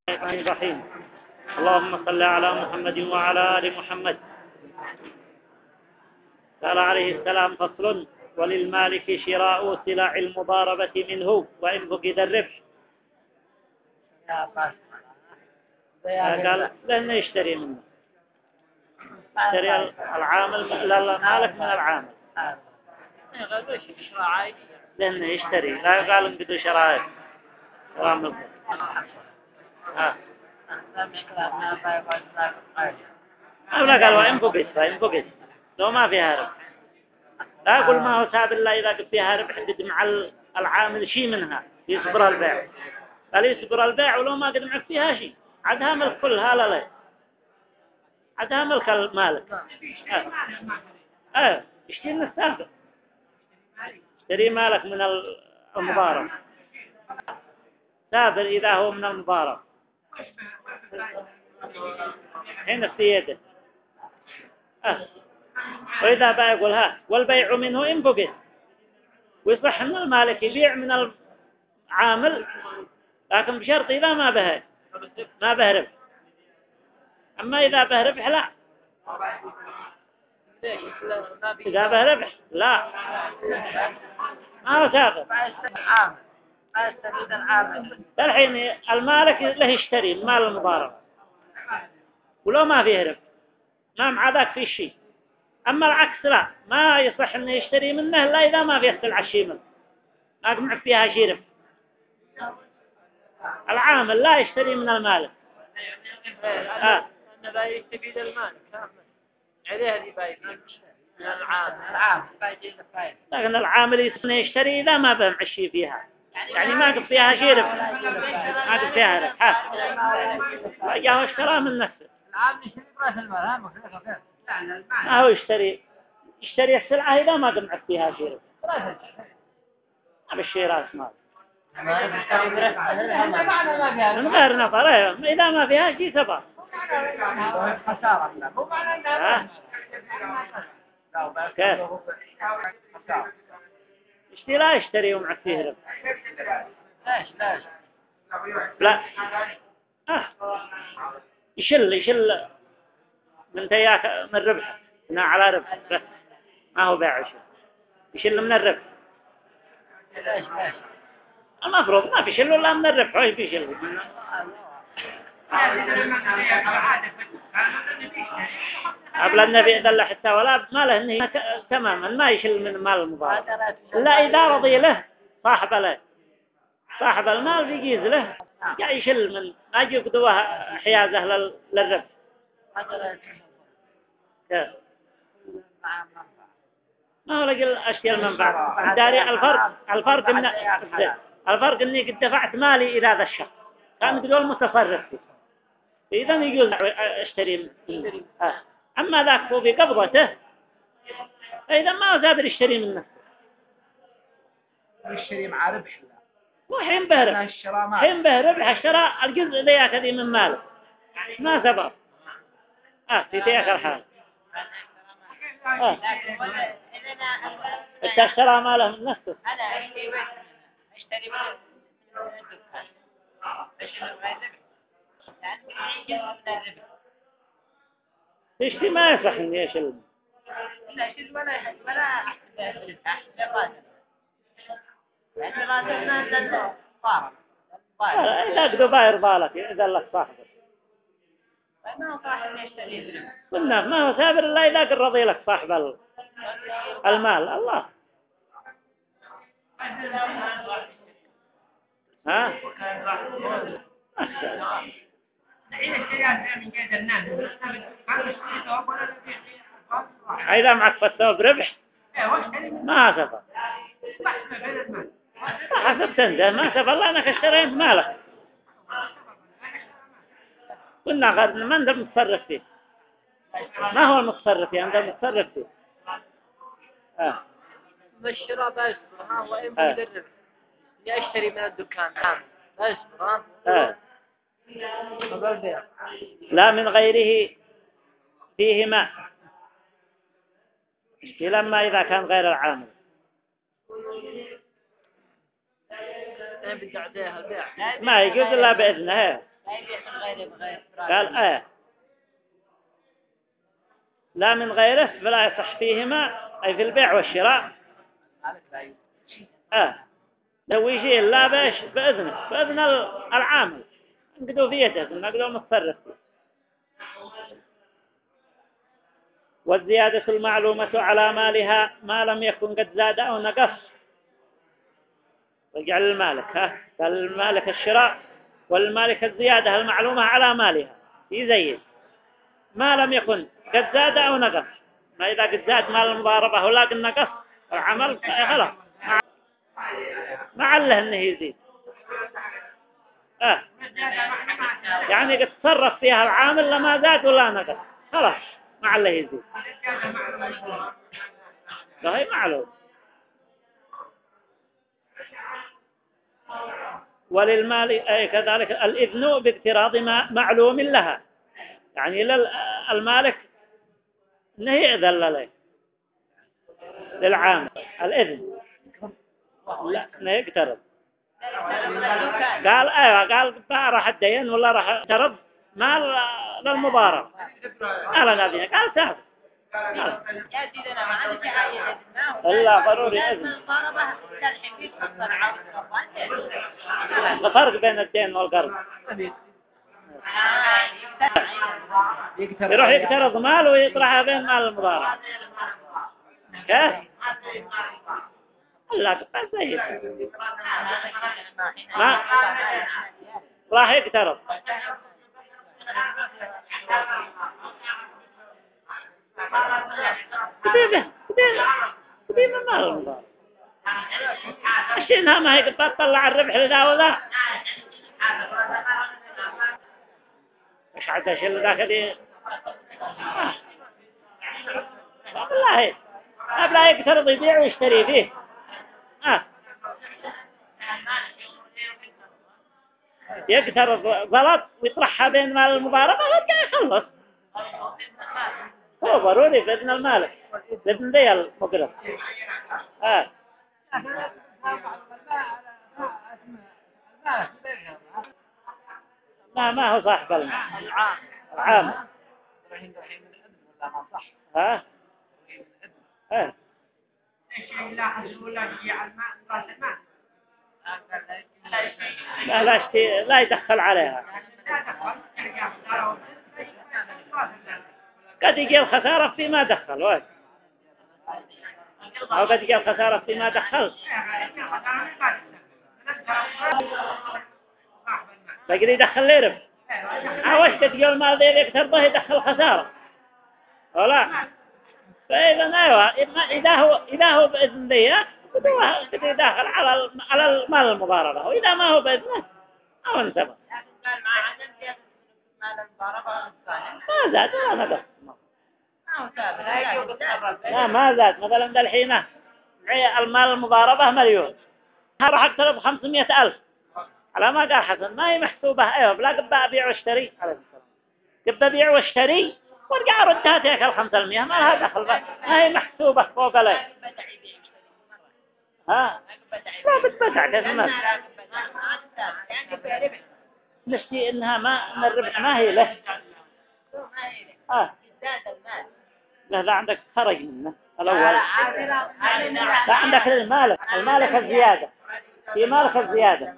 الرحمن الرحيم. اللهم صل على محمد وعلى آل محمد. قال عليه السلام: فصل: وللمالك شراء سلع المضاربة منه وإن فقد الربح. قال لأنه يشتري منه، يشتري العامل المالك من العامل، لأنه يشتري، لا قال انقدوا شرائط رامل. لا قال وإن فقد لو ما فيها ربح، لا أقول ما هو ساب الله إذا قد فيها ربح قد مع العامل شيء منها يصبر البيع، قال يصبر البيع ولو ما قد معك فيها شيء عدها ملك كلها. لا عدها ملك المالك. يشتري من السابق، اشتري مالك من المضارب، سابر إذا هو من المضارب حين في يده. وإذا باع يقول والبيع منه إن فقد، ويصح أن المالك يبيع من العامل لكن بشرط إذا ما به ربح. أما إذا به ربح لا، إذا به ربح لا، ما هو سابر. الحين المالك له يشتري من مال المضارب ولو ما فيه ربح ما مع ذاك في شيء. أما العكس لا، ما يصح أنه يشتري منه لا إذا ما فيه سلعة شيء منه ما مع فيها شيء ربح. العامل لا يشتري من المالك. أنا يستفيد المالك عليه اللي بايع من العام لكن العامل يشتري إذا ما به معشي فيها، يعني ما قد فيها شيء ربح، ما قد فيها ربح، جاء اشترى من نفسه. العام يشتري برأس المال ما هو يشتري السلعة إذا ما قد معك فيها شيء ربح، ما بالشيء رأس مال من غير نظر. إذا ما فيها شيء سبب كيف لا يشتري ومعك فيه ربح. لا يشل من تياك من ربح على ربح بس، ما هو بيع يشل من الربح. المفروض ما في شل ولا من الربح، هو يشل قبل النبي دل حتى ولا ما له إنه تماما ما يشل من مال المضارب لا إذا رضي له صاحب المال بيجيز له يشل من ما يقدوه حيازه للربح. ما هو لقل أشياء المنفعة داري. الفرق إني قد دفعت مالي إلى هذا الشخص كان بدون متصرف فيه، إذا يجوز اشتري منه. أما ذاك هو بقبضته إذا ما قادر يشتري منه يشتري مع ربح وحين به ربح اشترى الجزء ذيك ذي من ماله ما سبب في ذيك الحال. اشترى ماله من نفسه. أنا أشتري من الدكان تشتري ما يصح إني يشل إذا قدوا باير بالك إذا لك صاحبه قلنا ما هو سابر الله إذا قد رضي لك صاحب المال الله. إذا معك فتوى بربح ما سفر حسب تنزه ما سفر الله أنك اشتريت مالك قلنا غير ما أنت متصرف فيه، ما هو المتصرف فيه أنت متصرف فيه. الشراء لا يصبر وإن مدرب يشتري من الدكان لا يصبر لا من غيره فيهما لما إذا كان غير العامل ما يجوز إلا بإذنه. قال لا من غيره فلا يصح فيهما أي في البيع والشراء. لو يجي لا باش بإذن العامل نقدوا في يده نقدوا متصرف فيه. والزيادة المعلومة على مالها ما لم يكن قد زاد أو نقص. رجع للمالك قال المالك الشراء والمالك الزيادة المعلومة على مالها يزيد ما لم يكن قد زاد أو نقص. ما إذا قد زاد مال المضاربة ولا قد نقص العمل خلاص ما عله إنه يزيد. يعني قد تصرف فيها العامل لما زاد ولا نقص خلاص ما عله يزيد. هي معلوم. وللمال أي كذلك الإذن باقتراض ما معلوم لها. يعني للمالك إنه يأذن له للعامل الإذن لا إنه يقترض. قال قال راح الدين ولا راح اقترض مال للمضارب قال نبيه قال سهل إلا ضروري إذن. الفرق بين الدين والقرض يروح يقترض مال ويطرحها بين مال المضارب كيف؟ لا تقال سيد ما راح يقترض كتيبة مال المضارب عشانها ما هي تطلع الربح لذا وذا مش عاد شيء ذاك دي والله لا يقترض يبيع ويشتري فيه يقترض غلط ويطرحها بين مال المضاربة ويرجع يخلص. هو ضروري بإذن المالك بإذن ذي المقرض. ما هو صاحب المال العام. لا يدخل عليها. قد يجي الخسارة فيما دخل واحد أو قد يجي الخسارة فيما دخل بقدر يدخل لي ربح عاوش قد يجي المال ذي يقترضه يدخل خسارة ولا. فإذا أيوة إذا هو بإذن ذي قد يدخل على المال المضاربة وإذا ما هو بإذنه أو انتبه ما زاد ولا نقص. ما زاد مثلا ذا الحين المال المضاربة مليون راح اقترض 500,000 على ما قال حسن ما هي محسوبة. ايوه لا قبل ابيع واشتري قبل ابيع واشتري وارجع اردها تلك 500 ما لها دخل ما هي محسوبة فوق عليه. لا بتبدع كيف الناس نشتي انها ما الربح ما هي له. لا عندك خرج منه الأول. لا عندك المالك الزيادة في مالك الزيادة.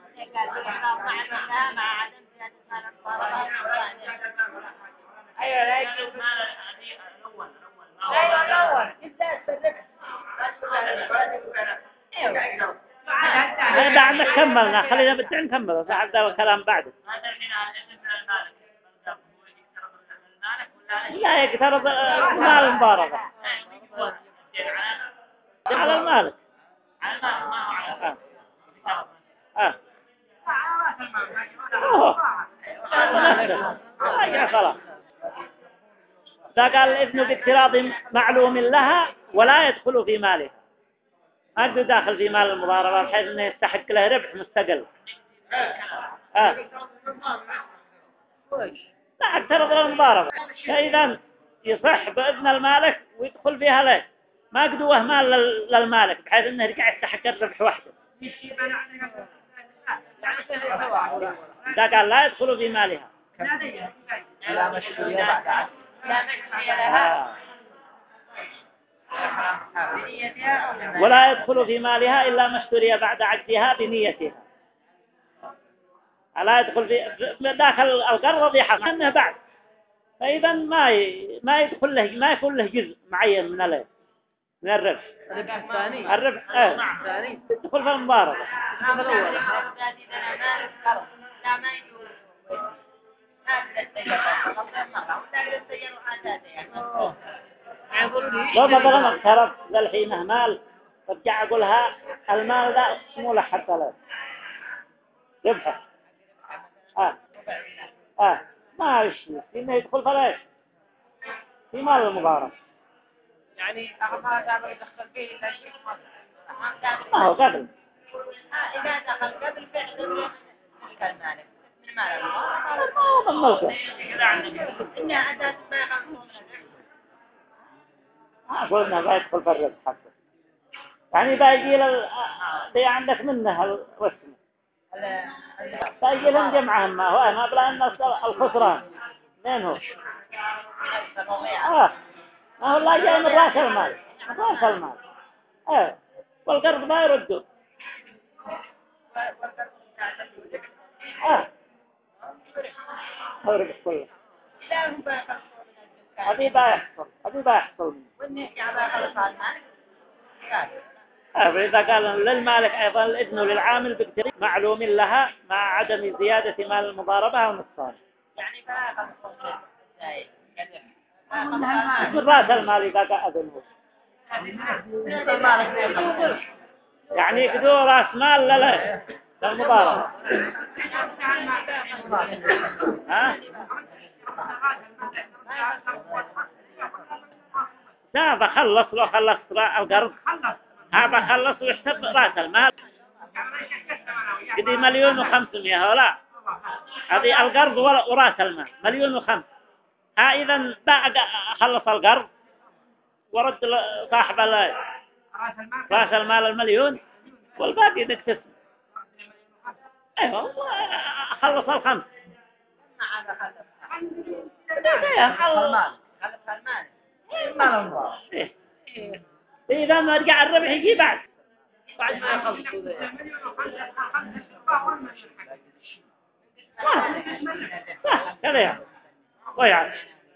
هذا عندك كملنا خلينا بدنا نكمل هذا الكلام بعد. لا يقترض مال المضاربة على المالك خلاص. فقال الإذن باقتراض معلوم لها ولا يدخل في ماله ما يقدر داخل في مال المضاربة بحيث أنه يستحق له ربح مستقل. لا اقترض المضاربة فإذا يصح بإذن المالك ويدخل فيها له ما قدوه مال للمالك بحيث أنه يرجع يستحق الربح وحده. يعني فيها سواء. ده قال لا يدخل في مالها. لا مشتري بعد عقد. لا مشتري لها. ولا يدخل في مالها إلا ما اشتري بعد عقدها بنيتها. لا يدخل في داخل القرض ذي حق أنه بعد، فإذا ما يدخل له، ما يكون له جزء معين من الربح. الربح الثاني. الربح الثاني. يدخل في المضاربة. الأول. لو مثلا اقترض للحينه مال، رجع أقولها المال ذا اسمه له حتى له ربحه. ما يشي إنه يدخل فلاش في مال المضاربة. يعني ما قادر يدخل فيه إلا شيء ما هو قبل. إذا دخل قبل فعل كالمالك من مال من ملكه. إنها أداة ما يخلصون قلنا لا يدخل في الربح حقه، يعني باقي اللي عندك منه الرسم، باقي لهم جمعهم ما هو ما بلا أن الخسران مين هو؟ ما هو الله جاي من رأس المال، من رأس المال. والقرض ما يرده. هو ربح كله. هذه بيحصل. فإذا قال للمالك أيضا الإذن للعامل بقدر معلوم لها مع عدم زيادة مال المضاربة أو نقصان. يعني فلا من رأس المال إذا قال أذنه. يعني يقدروا رأس مال للمضاربة. لا بخلص لو خلص القرض بخلص ويحسب رأس المال قدي 1,500,000 ولا هذه القرض ورأس المال 1,500,000. إذا خلص القرض ورد صاحب رأس المال 1,000,000 والباقي نكتسب. أيوة خلص 5. إذا ما رجع الربح يجي بعد ما يخلصوا كذا يعني ويعني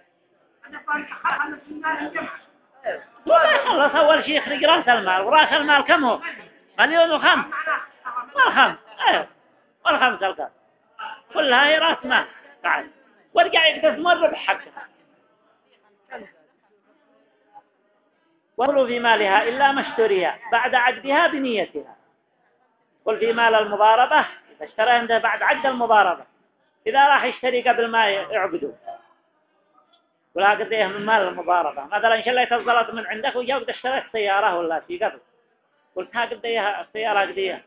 خلص أول شيء يخرج رأس المال، ورأس المال كم هو؟ 1,500,000. والخمس والخمس القرض كلها هي رأس مال بعد، ورجع يقتسم الربح حقها. وقلوا في مالها إلا ما اشتري بعد عقدها بنيتها. قل في مال المضاربة إذا اشترى عنده بعد عقد المضاربة، إذا راح يشتري قبل ما يعقدوا ولا قديه من مال المضاربة، مثلا إن شاء الله يتظلت من عندك وجاء اشتريت سيارة ولا شيء قبل، قلت ها قديها السيارة قديها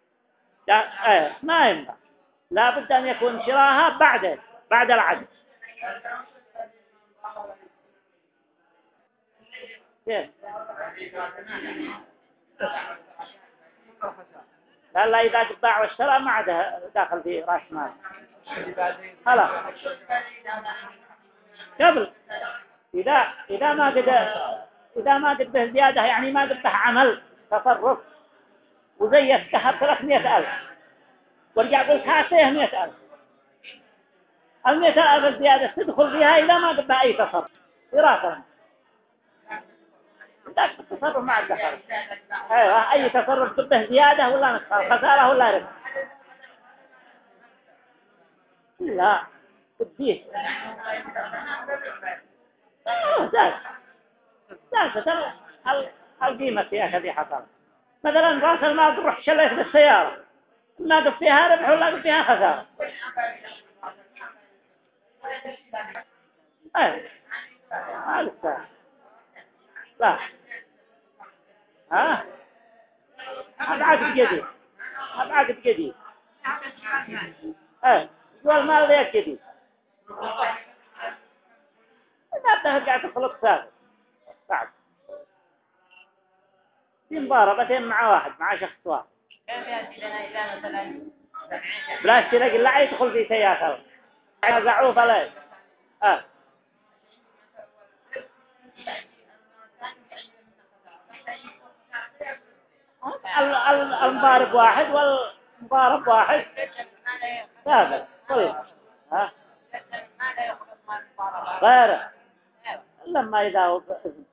ما ينفع، لا بد أن يكون شراها بعد العقد. لا إذا قد باع واشترى ما عاد داخل في رأس مال. هلا قبل إذا ما قد به زيادة، يعني ما قد به عمل تصرف وزي يستحب 300,000 ورجع قلت هاتيه 100,000، 100,000 الزيادة تدخل فيها إذا ما قد به أي تصرف إرادة. ذاك التصرف مع الدخل. أيوة أي تصرف به زيادة ولا نقصان، خسارة ولا ربح. لا تديه ذاك القيمة فيها كذي حصل. مثلا رأس المال تروح شليت بالسيارة، ما قد فيها ربح ولا قد فيها خسارة. لا هذا عقد جديد والمال ذيك جديد ما ترجع تخلق ثابت بعد في مضاربتين مع واحد مع شخص واحد. كيف يأتي لنا إذا مثلا بلا اشتراك لا يدخل في سياسة نزعوه فلا المضارب واحد والمضارب واحد هذا كل غيره لما إذا هو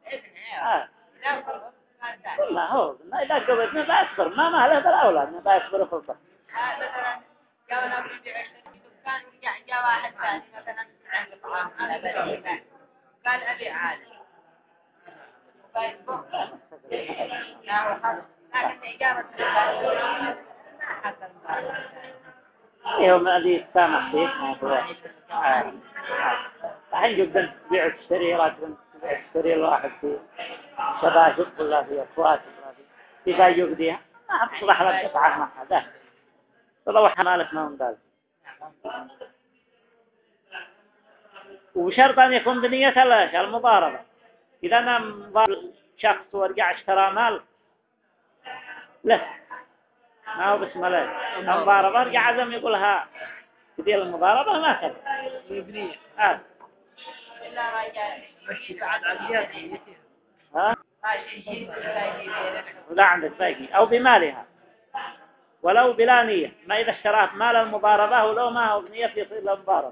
لا هو ما إذا قبضنا بأكبر ما له بالأولاد ما بأكبر خلطة مثلا جاءنا بيبيع كان جاء واحد ثاني مثلا عند الطعام على بديل قال أبي عالي لكن إجابة يوم الذي سامح فيه هو الحين جدا تبيع تشتري راجل تشتري الواحد في شباشب ولا في أخوات ولا في بايو بديها ما تصلح لك قطعة مع هذا تروح مالك ما هم ذلك وشرط أن يكون بنية المضاربة إذا أنا مضارب شخص ورجع اشترى مال له ما هو بسم الله المضاربة رجع عزم يقولها بديل المضاربة ما كان يبني إلا راجع مشي بعد عزيات ها يجي لا عندك باقي أو بمالها ولو بلا نية ما إذا اشتراه مال المضاربة ولو ما هو بنية يصير المضاربة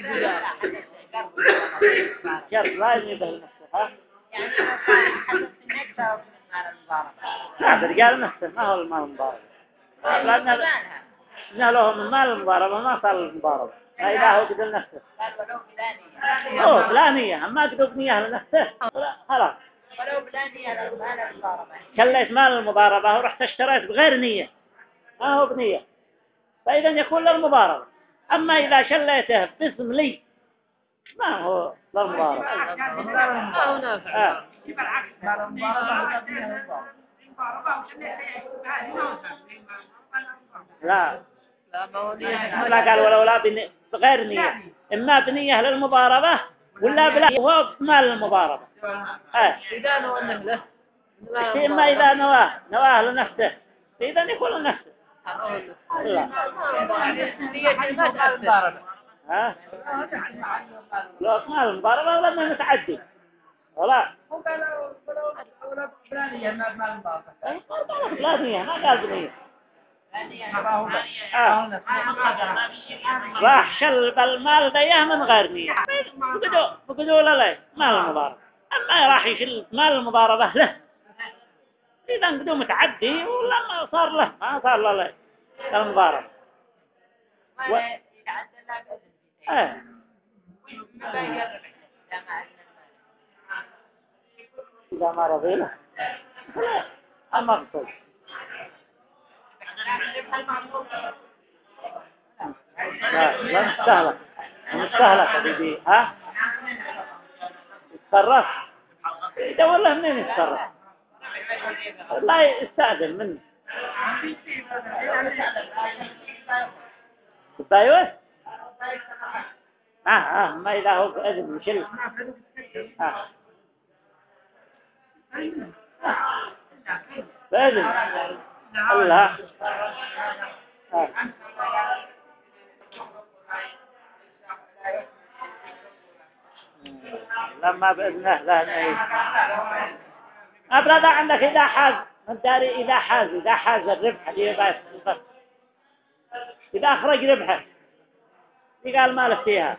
شرط لا ينبه لنفسه ها يعني حسب النكتة من مال المضاربة لا برجال نفسه ما هو المال المضاربة لأنه له من مال المضاربة ما صار المضاربة ما إذا هو بدل نفسه قال ولو بلانية أوه بلا نية أما تقول بنية لنفسه خلاص ولو بلانية مال المضاربة شليت مال المضاربة ورحت اشتريت بغير نية ما هو بنية فإذا يكون للمضاربة أما إذا شليته باسم لي ما هو للمضاربة ما هو نافع لا لا ما هو نية لا قال ولو لا بغير نية إما بنية للمضاربة ولا بلا هو مال المضاربة إذا نوى له إما إذا نواه لنفسه إذا يكون لنفسه لا نية ما تأثر ها لو مال المضاربة ولا ما متعدي ولا لا نية ما قال بنية راح شلب المال ديه من غير نية بقدوا لا مال المضاربة أما راح يشل مال المضاربة له إذا قدوا متعدي ولا ما صار له ما صار له المضاربة إذا ما رضي له أما اقصد لا مستهلك مستهلك حبيبي ها يتصرف يدور له منين يتصرف لا يستأذن منه بايوه ما إذا هو بأذن مشل بأذن الله لما بإذنه لا نهي أبرد عندك إذا حاز الداري إذا حاز الربح دي بس إذا أخرج ربحه قال مالك فيها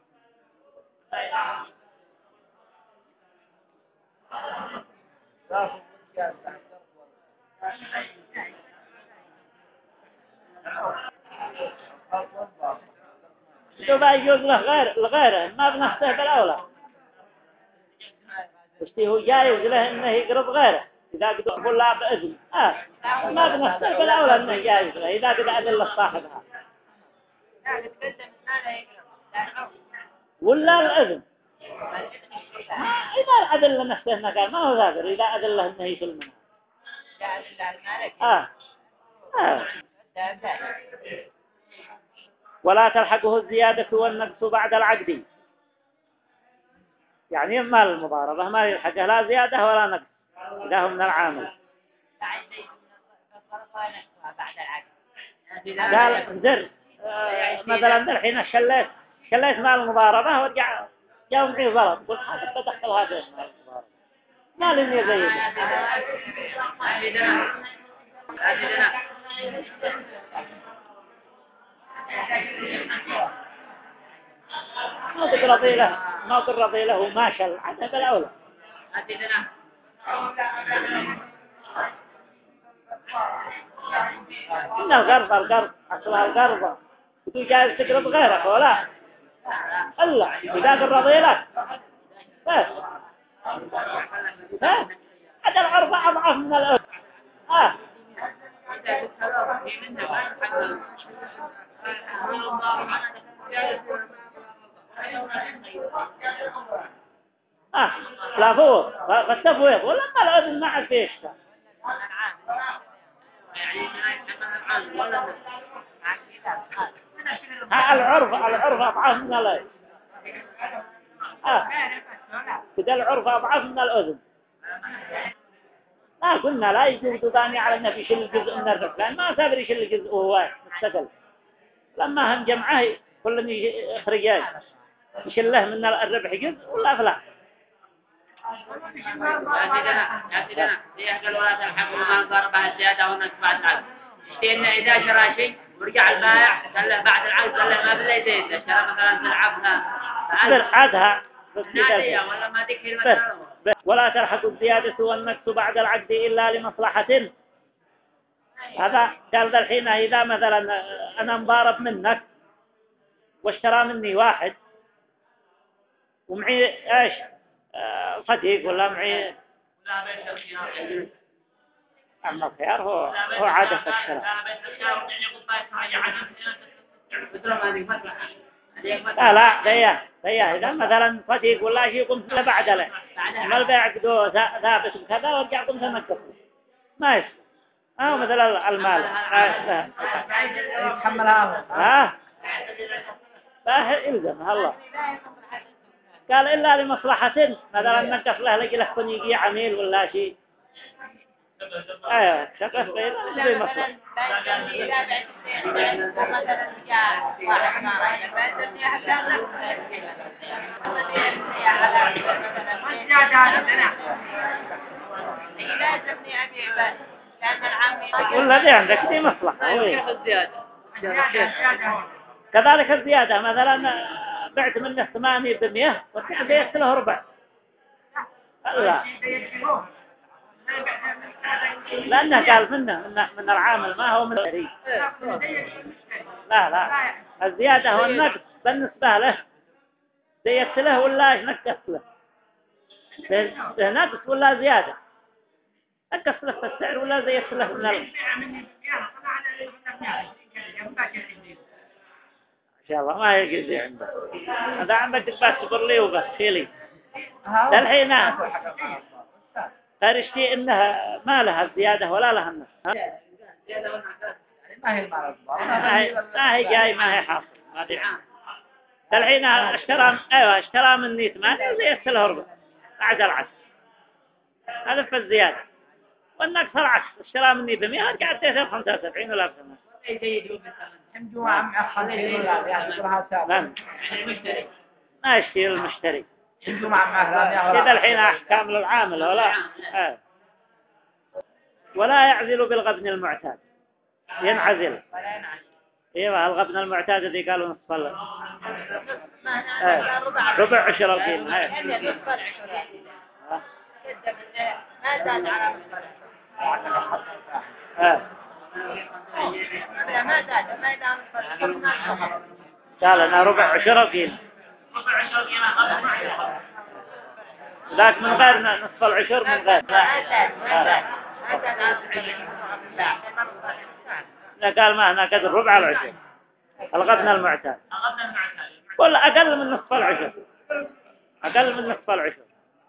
شو يجوز له غيره ما بنفسه بالأولى هو جايز له إنه يقرب غيره إذا قد يقول لا بإذن ما بنفسه بالأولى إنه جايز له إذا قد أذن لصاحبها ولا الإذن إذا أذن لنفسه إنه قال ما هو ذاكر إذا أذن له إنه يشل منها ولا تلحقه الزيادة والنقص بعد العقد يعني مال المضاربة ما يلحقه لا زيادة ولا نقص إذا هو من العامل قال زر مثلا الحين شليت مال المضاربة ورجع جاء معي ضرب قلت هذا تدخل هذا مال المضاربة ما لني زي ما ترضي له ما شل حتى بالأولى إن القرض أصلها القرض وتو جالس تقرض غيرك ولا الله إذا قرضي لك بس هذا العرض أضعف من الأذن لا فوق فالتفويض ولا ما الأذن ما عاد فيه العرف أضعف من الأذن كده العرف أضعف من الأذن قلنا لا يجوز ثاني على النبي يشيل الجزء من الربح لأن ما سابر يشيل الجزء وهو مستقل لما هم جمعه كل يخرجان يشيل له من الربح جزء ولا فلا يا سيدنا يحق الولاة الحق وما انضربها الزيادة والناس بعد العقد اشتينا إذا شرى شيء ورجع البائع قال له بعد العقد قال له ما بالله يزيد شرى مثلا تلعبها عادها ولا ما ذيك المسألة ولا تلحق الزيادة والنقص بعد العقد إلا لمصلحة هذا قال الحين إذا مثلا أنا مضارب منك واشترى مني واحد ومعي إيش صديق ولا معي أما الخيار هو عادة الشراء لا زيه إذا مثلا صديق ولا شيء قمت له بعد له ما البيع عقده ثابت كذا ورجع قمت نقص ما يصير مثل المال يتحملها إلزم الله قال إلا لمصلحة مثلا نقص له لقي له كن يجي عميل ولا شيء ايوه شقف غير زي مصلحة ولا دي عندك دي مصلحة كذلك الزيادة مثلا بعت منه 800 ورجع زيت له ربع لا لأنه قال من العامل ما هو من الشريك لا الزيادة هو النقص بالنسبة له زيت له ولا نقص له نقص ولا زيادة نقص له في السعر ولا زيت له من إن شاء الله ما يجي عنده هذا عندك بس صبر لي وبس شيلي الحين ترشتي إنها ما لها الزيادة ولا لها النص ما هي جاي ما هي حاصل ما دي الحين اشترى مني 8 زيت له ربع بعد العكس هذا في الزيادة والنقص العكس اشترى مني 100 رجعت له 75 ولا 50 ما يشتري المشتري كذا الحين أحكام للعامل ولا يعزل بالغبن المعتاد ينعزل ايوه الغبن المعتاد الذي قالوا نصف ربع عشر القيمة قال أنا ربع عشر القيمة ذاك من غير نصف العشر من غير لا قال ما هنا قدر ربع العشر الغبن المعتاد ولا أقل من نصف العشر أقل من نصف العشر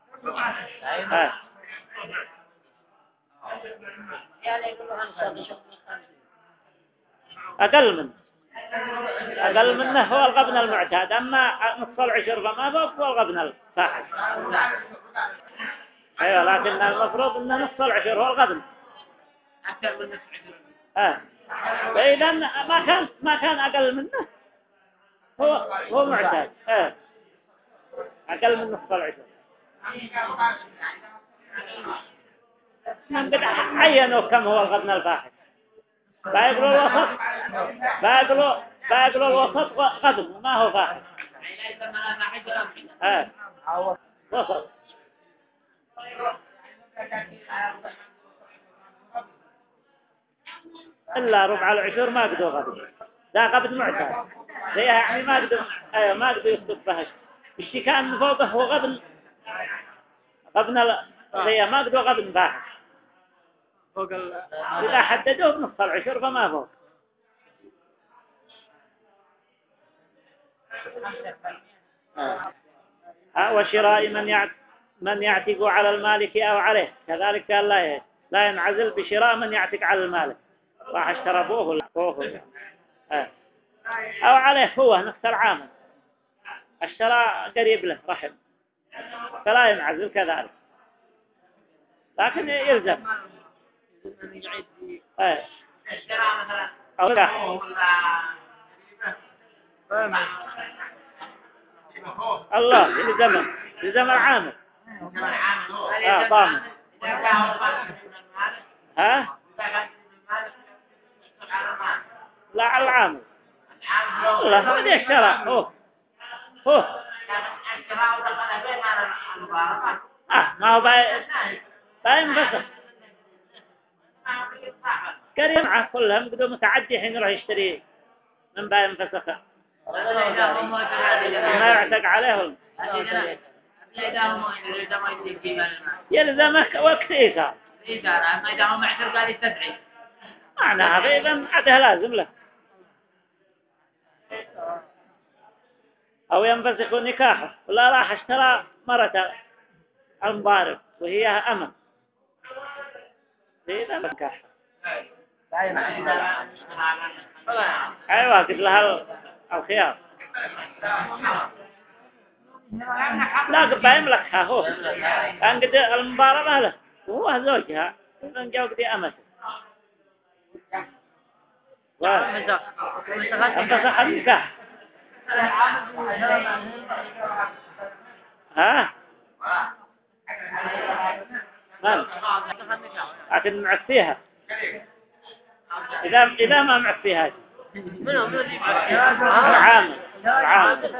أقل منه هو الغبن المعتاد أما نصف العشر فما فوق هو الغبن الفاحش أيوة لكن المفروض أن نصف العشر هو الغبن أكثر من نصف العشر فإذا ما كان أقل منه هو معتاد. أقل من نصف العشر. من قد عينوا كم هو الغبن الفاحش. باقلوا الوسط باقلوا الوسط غبن ما هو فاحش. وسط. إلا ربع العشور ما قدوا غبن. ذا غبن معتاد. زيها يعني ما قدوا يسقط بهش. الشيء كان فوقه هو غبن زيها ما قدوا غبن فاحش. إذا حددوه بنصف العشر فما فوق. وشراء من يعتق على المالك أو عليه كذلك قال لا ينعزل بشراء من يعتق على المالك راح اشترى أبوه أو عليه هو نفس العامل اشترى قريب له رحم فلا ينعزل كذلك لكن يلزم أو لا الله يلزم العامل ضامن لا على العامل لا هو اللي اشترى هو ما هو باين فسخ كريم معه كلهم قدوا متعدي حين يروح يشتري من باين فسخ ما يعتق عليه يلزمك وقت إيثار ما إذا هو معتر قال يستدعي معناها فإذا عده لازم له أو ينفسخ نكاحه ولا راح اشترى مرة المضارب وهي أمن إذا نكاحه أيوة قد لها الخيار لا قد يملكها هو كان قد المضاربة له وهو زوجها من جو قد أمته انفسخ النكاح من لكن معفيها إذا ما معفيها العامل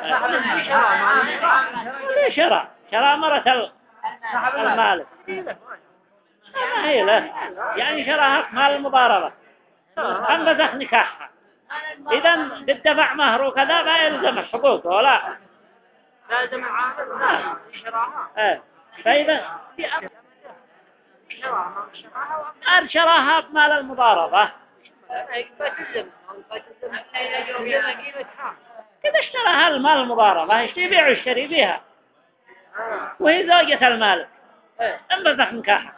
شراء مرة المالك ما هي له يعني شراها مال المضاربة انفسخ نكاحها إذا قد دفع مهر وكذا ما يلزم حقوقه ولا لازم العامل شراها فإذا شراها بمال المضاربة كذا اشتراها المال المضاربة يبيع ويشتري بها وهي زوجة المال انفسخ نكاحها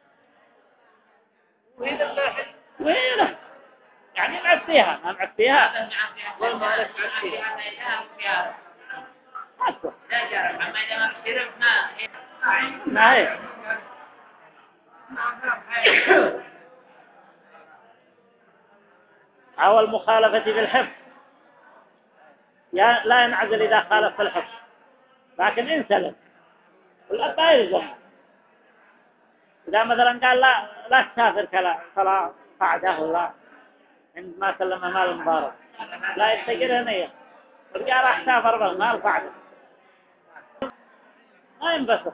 وهي له يعني معفيها ما معفيها والمالك معفيها ما هي أو المخالفة بالحفظ لا ينعزل إذا خالف في الحفظ لكن إن سلم والأب لا يلزم إذا مثلا قال لا تسافر كلا صلاة قعده ولا عندما سلم مال المضارب لا يتجر هنية ورجع راح سافر بالمال قعده ما ينبسط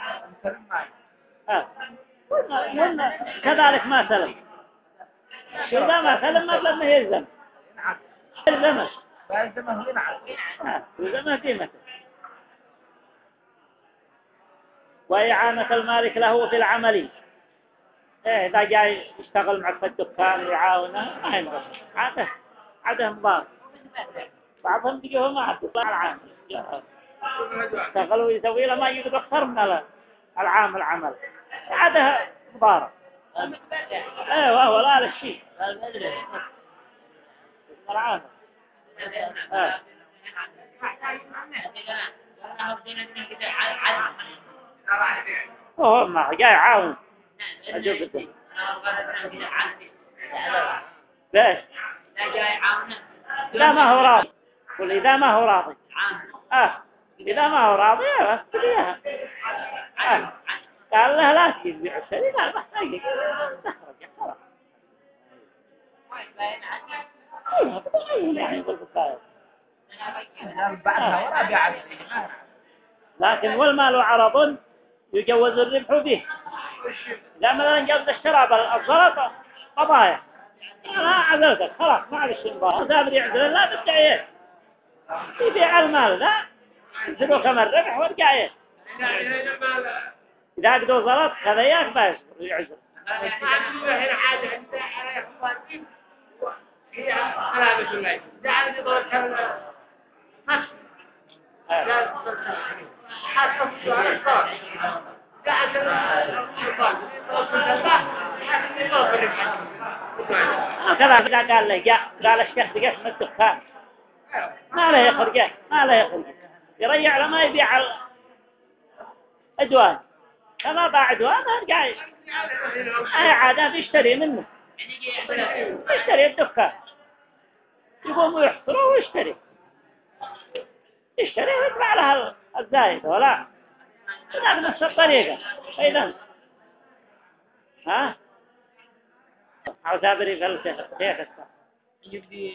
كذلك ما سلم إذا ما سلم ما لم يلزم يلزمه قيمته وإعانة المالك له في العمل إذا جاي يشتغل معك في الدكان ويعاونه ما ينبسط عاده مضار بعضهم بيجوا ما عاد يطلع العامل يشتغل ويسوي له ما يقدر أكثر من العامل عمل عاده مضار ايوه ولا للشيء العامل هو ما جاي عاون أجوبته باش لا جاي عاونه إذا ما هو راضي، قل إذا ما هو راضي عام إذا ما هو راضي بس تبيها قال له لا تجيب بيع الشري لا محتاج تخرج خلاص يعني يقول بالطاير بعدها ولا بيعد لكن والمال عرض يجوز الربح به. إذا مثلا جوز الشراب الزلط قضايا أنا عزلتك خلاص ما عاد الشيء مبارك سابر يعزل لا بالدعية يبيع المال لا يزلوا كما الربح وارجع إذا قدوا زلط خذياك باش يعزل هكذا قال له جاء قال الشيخ بقسم الدخان ما له يخرجه ما له يخرجه يريع لما يبيع الأدوان كما باع أدوان ارجع أي عادة يشتري منه يشتري الدخان يقوم يحصره ويشتري ويدفع لها الزايد ولا هذا نفس الطريقة أيضا ها عتابري فلسفة كيف الصح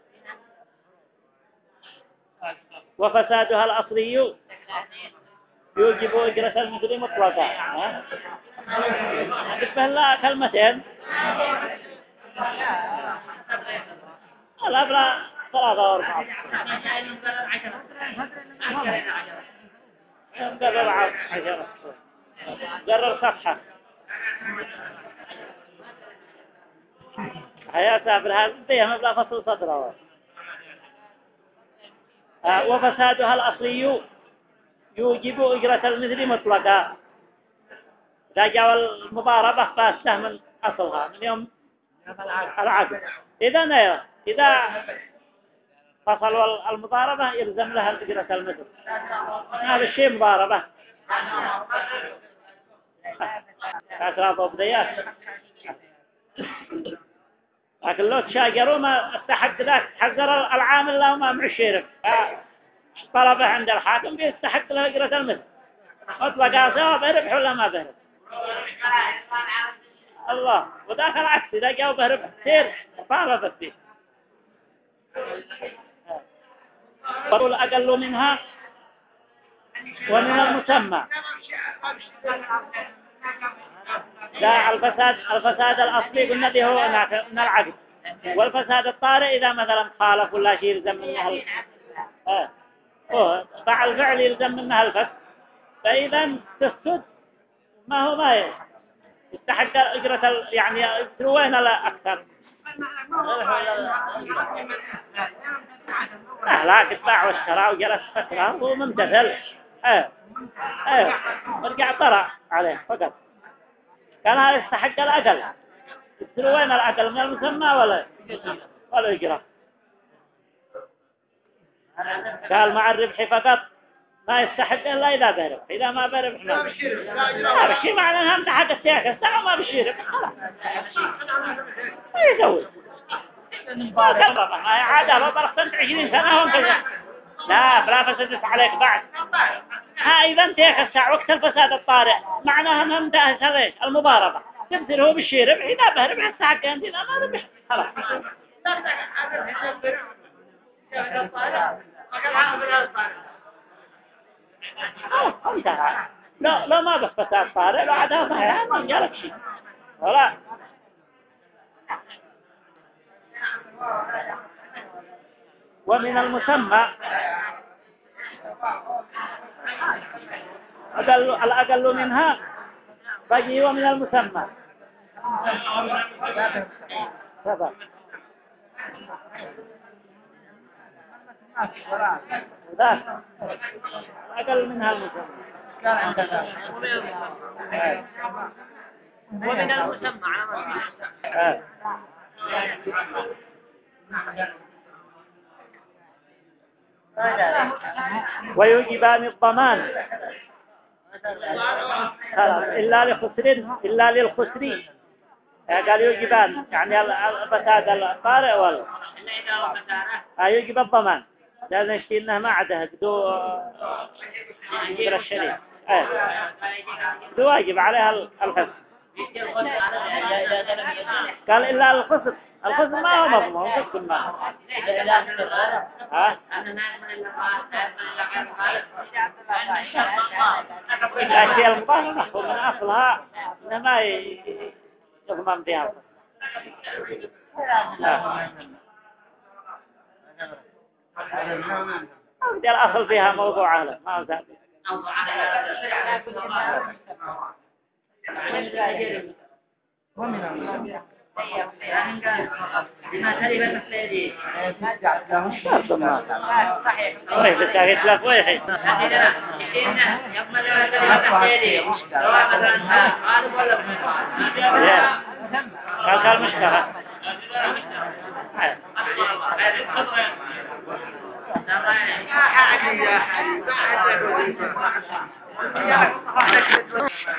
وفسادها الأصلي يوجب أجرة المثل مطلقا بالنسبة لها كلمتين الأبرى 3 و4 قرر 10 قرر صفحة هيا سافر هذا فيها مبلغ فصل سطره وفسادها الأصلي يوجب أجرة المثل مطلقا إذا جاء المضاربة فاسده من أصلها من يوم العقد إذا فصل المضاربة يلزم لها أجرة المثل هذا الشيء مضاربة أسراط وبديات لكن لو تشاجروا ما استحق ذاك حذر العامل له ما مع الشرك طلبه عند الحاكم بيستحق له أجرة المثل مطلقا سواء بربح ولا ما بربح الله وذاك العكس إذا جاءوا بربح كثير طالبت فيه قالوا أقل منها ومن المسمى لا الفساد الأصلي قلنا به هو من العقد والفساد الطارئ إذا مثلا خالف ولا شيء يلزم منها فعل الفعل يلزم منها الفسد فإذا تسكت ما هو ما يستحق أجرة يعني وين لا أكثر لا تتباع والشراء وجلس فترة هو ممتثل ورجع طرع عليه فقط كان هذا يستحق الأقل وين الأقل من المسمى ولا يجرى قال مع الربح فقط ما يستحق إلا إذا بربح إذا ما بربح ما بشي معنى أنها امتحق السياكة الساعة ما بشي ربح خلاص ما يزود ما عادة لو برختمت 20 سنة هم كذا لا فسدت عليك بعد إذا انتهك الساعة وقت الفساد الطارئ معناها أنها انتهت هذا المضاربة تمثل هو بشي ربح إذا بربح الساعة عندي إذا ما ربح خلاص انتهى لا ما بس فساد طارئ بعدها ما جالك شيء ولا ومن المسمى الأقل منها بقي ومن المسمى أقل منها المسمى ومن المسمى على ويجبان الضمان إلا للخسر قال يجبان يعني الفساد الطارئ ولا إلا إذا هو مسارة يجب الضمان لازم يشتي إنه ما عده دو مدير الشريك دو واجب عليها الحفظ قال إلا القسط ما هو مضمون قسط ما ها الأشياء المضافة محفوظ من أصلها إنه ما يضمن بها القسط دي الأصل فيها موضوع أهله ما هو ثابت ويح بالتاكيد لك ويحي قال مشتغل يا حبيبي